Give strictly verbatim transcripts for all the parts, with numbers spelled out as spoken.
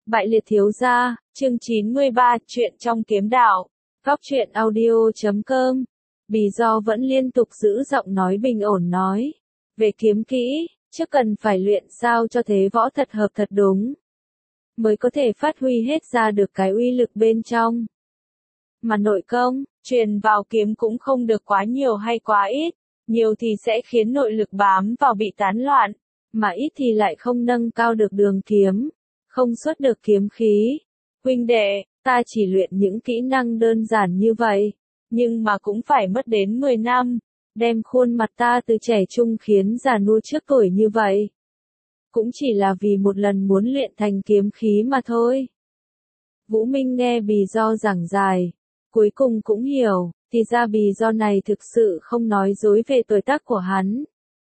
Bại liệt thiếu gia, chương chín mươi ba, chuyện trong kiếm đạo. Góc truyện audio chấm com. Bì do vẫn liên tục giữ giọng nói bình ổn nói. Về kiếm kỹ, trước cần phải luyện sao cho thế võ thật hợp thật đúng. Mới có thể phát huy hết ra được cái uy lực bên trong. Mà nội công, truyền vào kiếm cũng không được quá nhiều hay quá ít. Nhiều thì sẽ khiến nội lực bám vào bị tán loạn. Mà ít thì lại không nâng cao được đường kiếm. Không xuất được kiếm khí. Huynh đệ, ta chỉ luyện những kỹ năng đơn giản như vậy, nhưng mà cũng phải mất đến mười năm, đem khuôn mặt ta từ trẻ trung khiến già nua trước tuổi như vậy. Cũng chỉ là vì một lần muốn luyện thành kiếm khí mà thôi. Vũ Minh nghe Bì do giảng dài, cuối cùng cũng hiểu, thì ra Bì do này thực sự không nói dối về tuổi tác của hắn.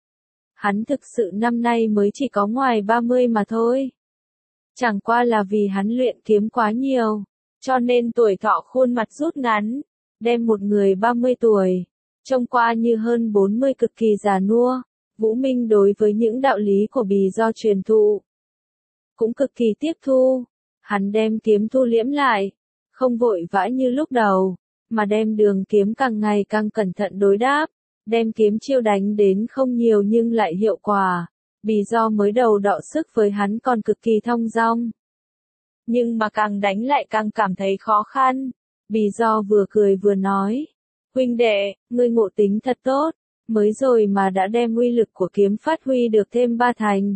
Hắn thực sự năm nay mới chỉ có ngoài ba mươi mà thôi. Chẳng qua là vì hắn luyện kiếm quá nhiều, cho nên tuổi thọ khuôn mặt rút ngắn, đem một người ba mươi tuổi, trông qua như hơn bốn mươi cực kỳ già nua. Vũ Minh đối với những đạo lý của Bì do truyền thụ, cũng cực kỳ tiếp thu. Hắn đem kiếm thu liễm lại, không vội vã như lúc đầu, mà đem đường kiếm càng ngày càng cẩn thận đối đáp, đem kiếm chiêu đánh đến không nhiều nhưng lại hiệu quả. Bì do mới đầu đọ sức với hắn còn cực kỳ thong dong. Nhưng mà càng đánh lại càng cảm thấy khó khăn. Bì do vừa cười vừa nói. Huynh đệ, ngươi ngộ tính thật tốt. Mới rồi mà đã đem uy lực của kiếm phát huy được thêm ba thành.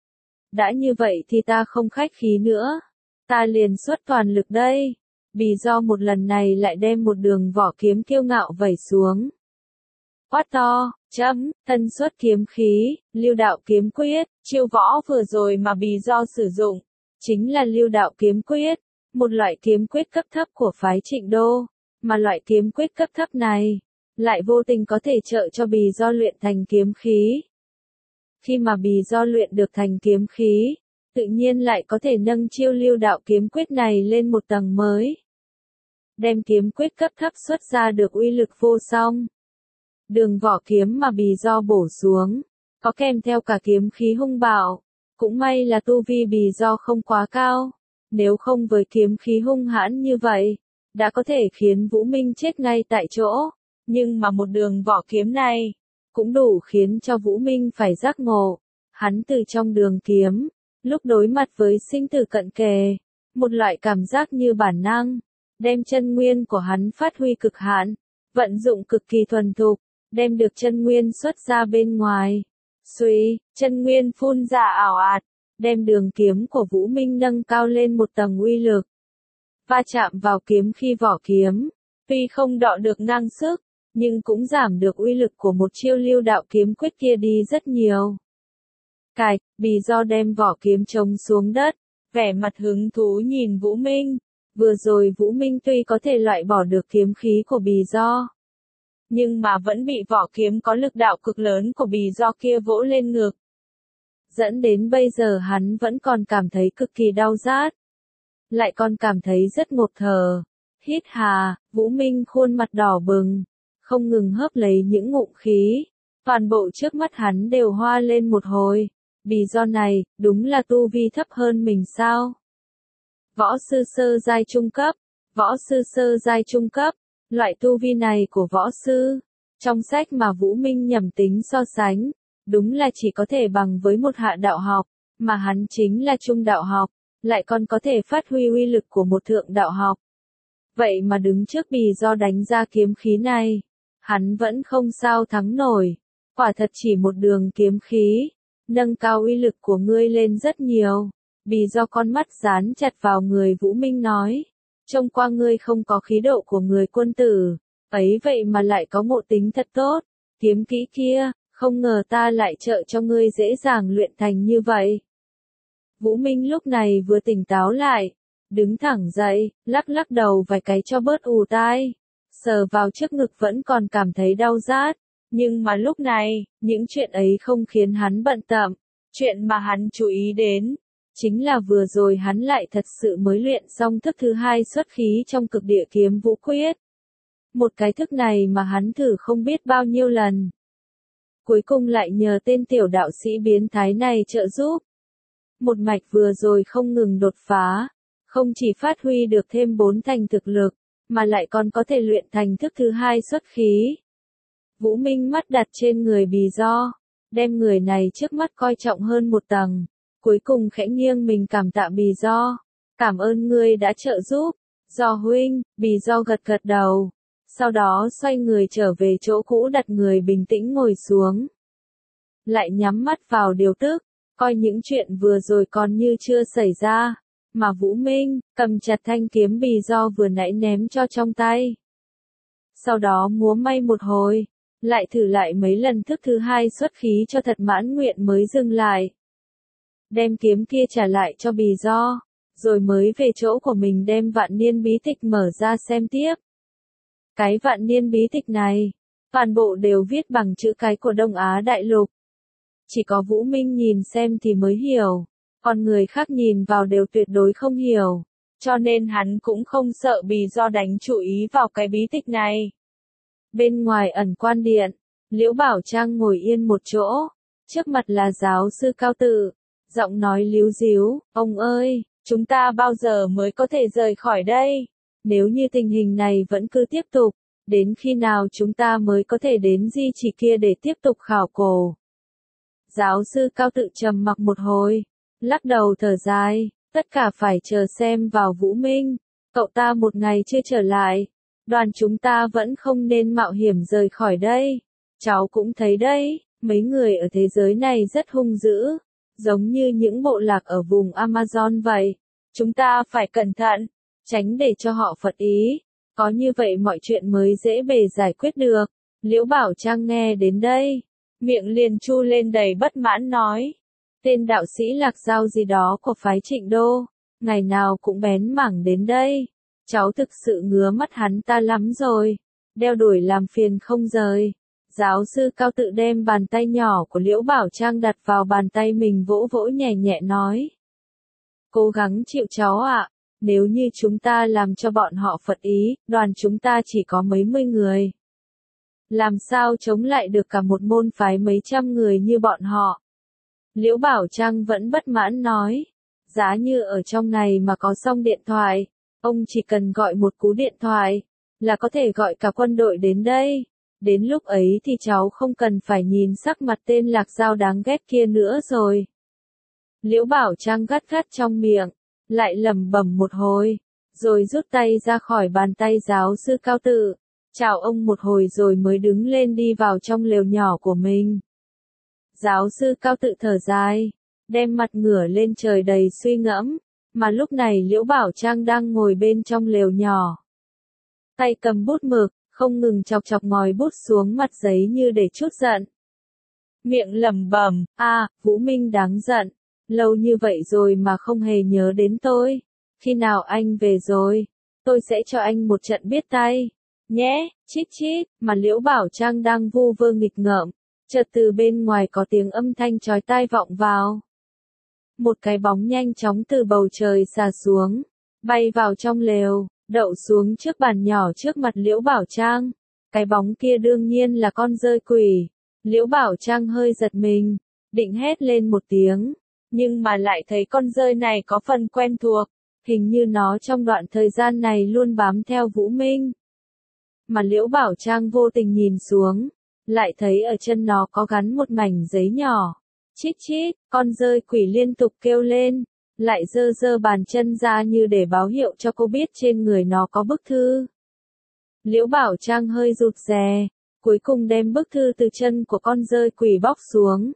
Đã như vậy thì ta không khách khí nữa. Ta liền xuất toàn lực đây. Bì do một lần này lại đem một đường vỏ kiếm kiêu ngạo vẩy xuống. Quát to, chấm, thân xuất kiếm khí, lưu đạo kiếm quyết, chiêu võ vừa rồi mà Bì do sử dụng, chính là lưu đạo kiếm quyết, một loại kiếm quyết cấp thấp của phái Trịnh Đô, mà loại kiếm quyết cấp thấp này, lại vô tình có thể trợ cho Bì do luyện thành kiếm khí. Khi mà Bì do luyện được thành kiếm khí, tự nhiên lại có thể nâng chiêu lưu đạo kiếm quyết này lên một tầng mới. Đem kiếm quyết cấp thấp xuất ra được uy lực vô song. Đường vỏ kiếm mà Bì do bổ xuống, có kèm theo cả kiếm khí hung bạo. Cũng may là tu vi Bì do không quá cao, nếu không với kiếm khí hung hãn như vậy, đã có thể khiến Vũ Minh chết ngay tại chỗ. Nhưng mà một đường vỏ kiếm này, cũng đủ khiến cho Vũ Minh phải giác ngộ. Hắn từ trong đường kiếm, lúc đối mặt với sinh tử cận kề, một loại cảm giác như bản năng, đem chân nguyên của hắn phát huy cực hạn, vận dụng cực kỳ thuần thục. Đem được chân nguyên xuất ra bên ngoài. Xuy, chân nguyên phun ra ảo ạt, đem đường kiếm của Vũ Minh nâng cao lên một tầng uy lực. Va chạm vào kiếm khi vỏ kiếm, tuy không đọ được ngang sức, nhưng cũng giảm được uy lực của một chiêu lưu đạo kiếm quyết kia đi rất nhiều. Cạch, Bì do đem vỏ kiếm trống xuống đất, vẻ mặt hứng thú nhìn Vũ Minh. Vừa rồi Vũ Minh tuy có thể loại bỏ được kiếm khí của Bì do, nhưng mà vẫn bị vỏ kiếm có lực đạo cực lớn của Bì do kia vỗ lên ngực. Dẫn đến bây giờ hắn vẫn còn cảm thấy cực kỳ đau rát. Lại còn cảm thấy rất ngột thở. Hít hà, Vũ Minh khuôn mặt đỏ bừng, không ngừng hớp lấy những ngụm khí. Toàn bộ trước mắt hắn đều hoa lên một hồi. Bì do này, đúng là tu vi thấp hơn mình sao? Võ sư sơ giai trung cấp, võ sư sơ giai trung cấp. Loại tu vi này của võ sư, trong sách mà Vũ Minh nhầm tính so sánh, đúng là chỉ có thể bằng với một hạ đạo học, mà hắn chính là trung đạo học, lại còn có thể phát huy uy lực của một thượng đạo học. Vậy mà đứng trước Bì do đánh ra kiếm khí này, hắn vẫn không sao thắng nổi. Quả thật chỉ một đường kiếm khí, nâng cao uy lực của ngươi lên rất nhiều. Bì do con mắt dán chặt vào người Vũ Minh nói. Trông qua ngươi không có khí độ của người quân tử, ấy vậy mà lại có ngộ tính thật tốt, kiếm kỹ kia, không ngờ ta lại trợ cho ngươi dễ dàng luyện thành như vậy. Vũ Minh lúc này vừa tỉnh táo lại, đứng thẳng dậy, lắc lắc đầu vài cái cho bớt ù tai, sờ vào trước ngực vẫn còn cảm thấy đau rát, nhưng mà lúc này, những chuyện ấy không khiến hắn bận tâm, chuyện mà hắn chú ý đến. Chính là vừa rồi hắn lại thật sự mới luyện xong thức thứ hai xuất khí trong cực địa kiếm vũ quyết. Một cái thức này mà hắn thử không biết bao nhiêu lần. Cuối cùng lại nhờ tên tiểu đạo sĩ biến thái này trợ giúp. Một mạch vừa rồi không ngừng đột phá, không chỉ phát huy được thêm bốn thành thực lực, mà lại còn có thể luyện thành thức thứ hai xuất khí. Vũ Minh mắt đặt trên người Bì Do, đem người này trước mắt coi trọng hơn một tầng, cuối cùng khẽ nghiêng mình cảm tạ Bì Do. Cảm ơn ngươi đã trợ giúp, Do huynh. Bì Do gật gật đầu, sau đó xoay người trở về chỗ cũ đặt người bình tĩnh ngồi xuống. Lại nhắm mắt vào điều tức, coi những chuyện vừa rồi còn như chưa xảy ra, mà Vũ Minh cầm chặt thanh kiếm Bì Do vừa nãy ném cho trong tay. Sau đó múa may một hồi, lại thử lại mấy lần thức thứ hai xuất khí cho thật mãn nguyện mới dừng lại. Đem kiếm kia trả lại cho Bì Do, rồi mới về chỗ của mình đem vạn niên bí tịch mở ra xem tiếp. Cái vạn niên bí tịch này, toàn bộ đều viết bằng chữ cái của Đông Á Đại Lục. Chỉ có Vũ Minh nhìn xem thì mới hiểu, còn người khác nhìn vào đều tuyệt đối không hiểu, cho nên hắn cũng không sợ Bì Do đánh chú ý vào cái bí tịch này. Bên ngoài ẩn quan điện, Liễu Bảo Trang ngồi yên một chỗ, trước mặt là giáo sư Cao Tự, giọng nói líu díu, ông ơi, chúng ta bao giờ mới có thể rời khỏi đây? Nếu như tình hình này vẫn cứ tiếp tục, đến khi nào chúng ta mới có thể đến di chỉ kia để tiếp tục khảo cổ? Giáo sư Cao Tự trầm mặc một hồi, lắc đầu thở dài, tất cả phải chờ xem vào Vũ Minh, cậu ta một ngày chưa trở lại, đoàn chúng ta vẫn không nên mạo hiểm rời khỏi đây. Cháu cũng thấy đấy, mấy người ở thế giới này rất hung dữ, giống như những bộ lạc ở vùng Amazon vậy. Chúng ta phải cẩn thận, tránh để cho họ phật ý, có như vậy mọi chuyện mới dễ bề giải quyết được. Liễu Bảo Trang nghe đến đây, miệng liền chu lên đầy bất mãn nói, tên đạo sĩ Lạc Giao gì đó của phái Trịnh Đô, ngày nào cũng bén mảng đến đây, cháu thực sự ngứa mắt hắn ta lắm rồi, đeo đuổi làm phiền không rời. Giáo sư Cao Tự đem bàn tay nhỏ của Liễu Bảo Trang đặt vào bàn tay mình vỗ vỗ nhẹ nhẹ nói, cố gắng chịu cháu ạ, nếu như chúng ta làm cho bọn họ phật ý, đoàn chúng ta chỉ có mấy mươi người. Làm sao chống lại được cả một môn phái mấy trăm người như bọn họ? Liễu Bảo Trang vẫn bất mãn nói, giá như ở trong này mà có song điện thoại, ông chỉ cần gọi một cú điện thoại, là có thể gọi cả quân đội đến đây. Đến lúc ấy thì cháu không cần phải nhìn sắc mặt tên Lạc Giao đáng ghét kia nữa rồi. Liễu Bảo Trang gắt gắt trong miệng, lại lẩm bẩm một hồi, rồi rút tay ra khỏi bàn tay giáo sư Cao Tự, chào ông một hồi rồi mới đứng lên đi vào trong lều nhỏ của mình. Giáo sư Cao Tự thở dài, đem mặt ngửa lên trời đầy suy ngẫm, mà lúc này Liễu Bảo Trang đang ngồi bên trong lều nhỏ. Tay cầm bút mực, không ngừng chọc chọc ngòi bút xuống mặt giấy như để trút giận. Miệng lẩm bẩm, a, Vũ Minh đáng giận, lâu như vậy rồi mà không hề nhớ đến tôi. Khi nào anh về rồi, tôi sẽ cho anh một trận biết tay. Nhé, chít chít, mà Liễu Bảo Trang đang vu vơ nghịch ngợm, chợt từ bên ngoài có tiếng âm thanh chói tai vọng vào. Một cái bóng nhanh chóng từ bầu trời xà xuống, bay vào trong lều, đậu xuống trước bàn nhỏ trước mặt Liễu Bảo Trang. Cái bóng kia đương nhiên là con dơi quỷ. Liễu Bảo Trang hơi giật mình, định hét lên một tiếng, nhưng mà lại thấy con dơi này có phần quen thuộc, hình như nó trong đoạn thời gian này luôn bám theo Vũ Minh. Mà Liễu Bảo Trang vô tình nhìn xuống, lại thấy ở chân nó có gắn một mảnh giấy nhỏ. Chít chít, con dơi quỷ liên tục kêu lên, lại giơ giơ bàn chân ra như để báo hiệu cho cô biết trên người nó có bức thư. Liễu Bảo Trang hơi rụt rè, cuối cùng đem bức thư từ chân của con dơi quỷ bóc xuống.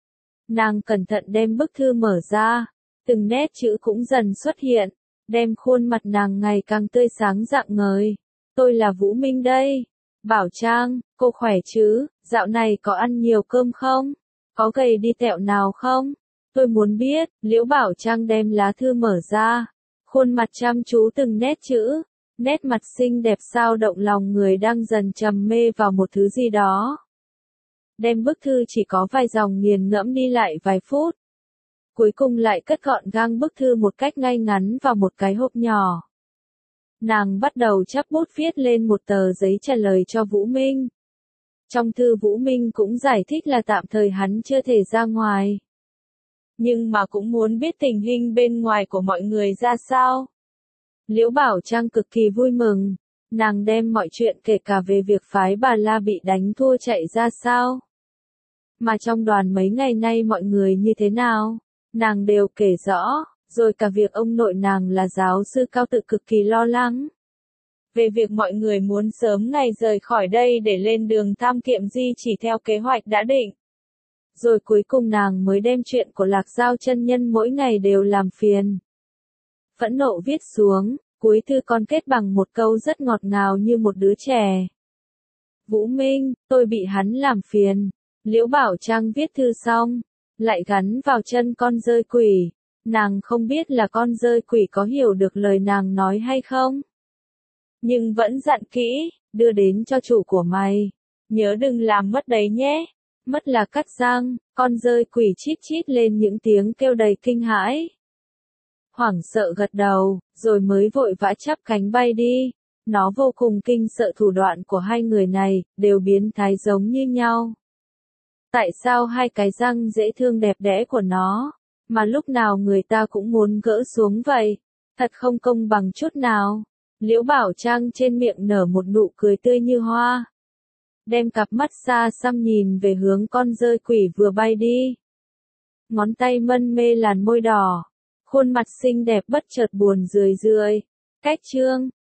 Nàng cẩn thận đem bức thư mở ra, từng nét chữ cũng dần xuất hiện, đem khuôn mặt nàng ngày càng tươi sáng rạng ngời. Tôi là Vũ Minh đây. Bảo Trang, cô khỏe chứ, dạo này có ăn nhiều cơm không? Có gầy đi tẹo nào không? Tôi muốn biết. Liễu Bảo Trang đem lá thư mở ra, khuôn mặt chăm chú từng nét chữ, nét mặt xinh đẹp sao động lòng người đang dần trầm mê vào một thứ gì đó. Đem bức thư chỉ có vài dòng nghiền ngẫm đi lại vài phút. Cuối cùng lại cất gọn gàng bức thư một cách ngay ngắn vào một cái hộp nhỏ. Nàng bắt đầu chắp bút viết lên một tờ giấy trả lời cho Vũ Minh. Trong thư Vũ Minh cũng giải thích là tạm thời hắn chưa thể ra ngoài. nhưng mà cũng muốn biết tình hình bên ngoài của mọi người ra sao. Liễu Bảo Trang cực kỳ vui mừng, nàng đem mọi chuyện kể cả về việc phái Bà La bị đánh thua chạy ra sao. Mà trong đoàn mấy ngày nay mọi người như thế nào, nàng đều kể rõ, rồi cả việc ông nội nàng là giáo sư Cao Tự cực kỳ lo lắng. Về việc mọi người muốn sớm ngày rời khỏi đây để lên đường Tam Kiệm Di chỉ theo kế hoạch đã định. Rồi cuối cùng nàng mới đem chuyện của Lạc Giao chân nhân mỗi ngày đều làm phiền. Phẫn nộ viết xuống, cuối thư còn kết bằng một câu rất ngọt ngào như một đứa trẻ. Vũ Minh, tôi bị hắn làm phiền. Liễu Bảo Trang viết thư xong, lại gắn vào chân con dơi quỷ. Nàng không biết là con dơi quỷ có hiểu được lời nàng nói hay không. Nhưng vẫn dặn kỹ, đưa đến cho chủ của mày. Nhớ đừng làm mất đấy nhé. Mất là cắt răng, con dơi quỷ chít chít lên những tiếng kêu đầy kinh hãi. Hoảng sợ gật đầu, rồi mới vội vã chắp cánh bay đi. Nó vô cùng kinh sợ thủ đoạn của hai người này, đều biến thái giống như nhau. Tại sao hai cái răng dễ thương đẹp đẽ của nó, mà lúc nào người ta cũng muốn gỡ xuống vậy? Thật không công bằng chút nào. Liễu Bảo Trang trên miệng nở một nụ cười tươi như hoa. Đem cặp mắt xa xăm nhìn về hướng con dơi quỷ vừa bay đi. Ngón tay mân mê làn môi đỏ. Khuôn mặt xinh đẹp bất chợt buồn rười rượi. Cách chương.